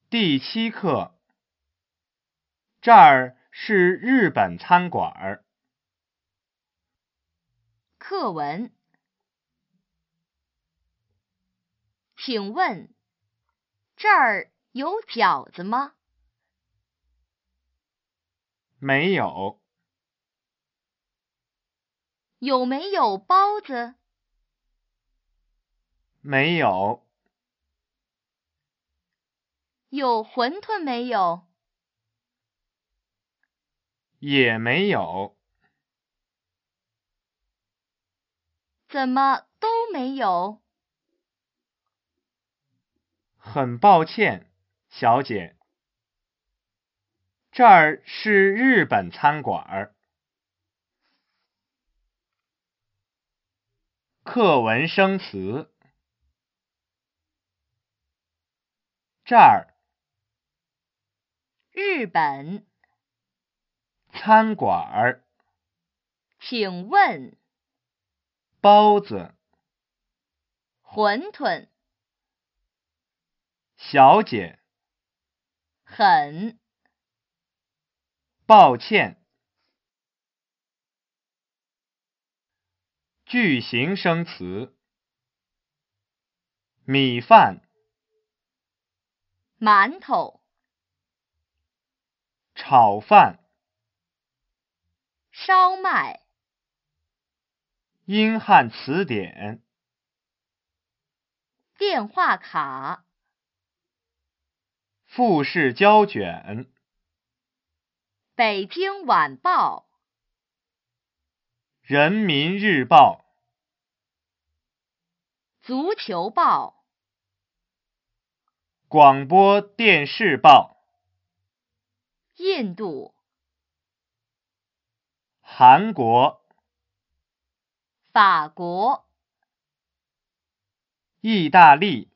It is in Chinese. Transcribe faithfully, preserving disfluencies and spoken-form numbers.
第七课，这儿是日本餐馆。 课文，请问这儿有饺子吗？ 没有。 有没有包子？ 没有。 有馄饨没有？ 也没有。 怎么都没有？ 很抱歉，小姐。这儿是日本餐馆。课文生词。这儿， 日本， 餐馆， 请问， 包子， 馄饨， 小姐， 很， 抱歉。句型生词。米饭， 馒头， 炒饭， 烧麦， 英汉词典， 电话卡， 富士胶卷， 北京晚报， 人民日报， 足球报， 广播电视报， 印度， 韩国， 法国， 意大利。